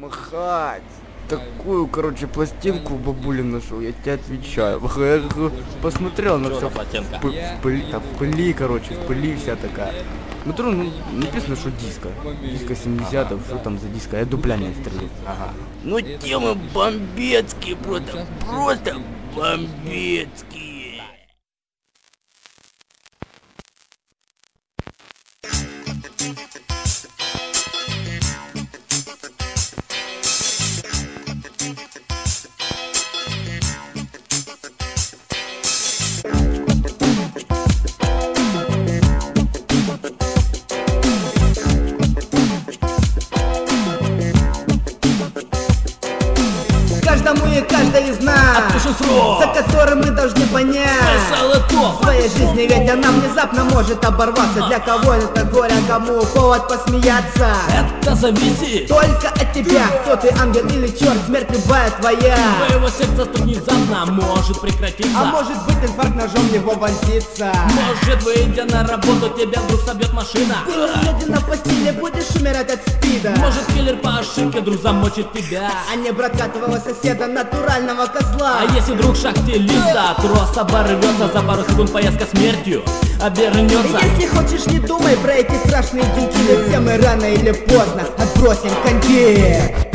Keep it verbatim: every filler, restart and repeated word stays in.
махать. Такую, короче, пластинку в бабуле нашел, я тебе отвечаю. Я посмотрел на все в, в, в пыли, там, в пыли, короче, в пыли вся такая. Ну, ну написано, что диско. Диско семидесятых, что там за диско? Я дупля не стрелю. Ага. Ну, темы бомбецкие, просто, просто бомбецкие. Каждому и каждой из нас, за которым мы должны понять, в своей жизни ведь она внезапно может оборваться. Для кого это горе, а кому повод посмеяться. Это зависит только от тебя, кто ты, ангел или черт, смерть любая твоя. Твоего сердца тут внезапно может прекратиться, а может быть инфаркт ножом в него вонзится. Может, выйдя на работу, тебя вдруг собьет машина. Ты, глядя на постели, будешь умирать от спида. Может, киллер по ошибке вдруг замочит тебя, а не братка твоего соседа, натурального козла. А если вдруг шахтелиста трос оборвется, за пару секунд поездка смертью обернется. Если хочешь, не думай про эти страшные деньки, ведь все мы рано или поздно отбросим коньки.